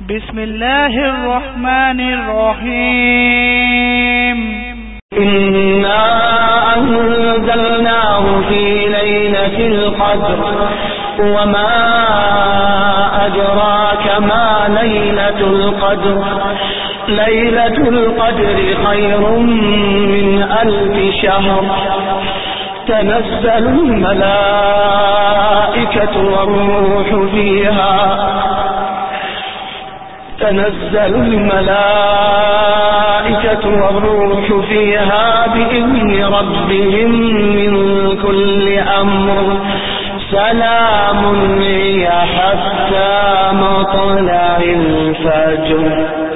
بسم الله الرحمن الرحيم إنا أنزلناه في ليلة القدر وما أدراك ما ليلة القدر ليلة القدر خير من 1000 شهر تنزل الملائكة والروح فيها بإذن ربهم من كل أمر سلام هي حتى مطلع الفجر.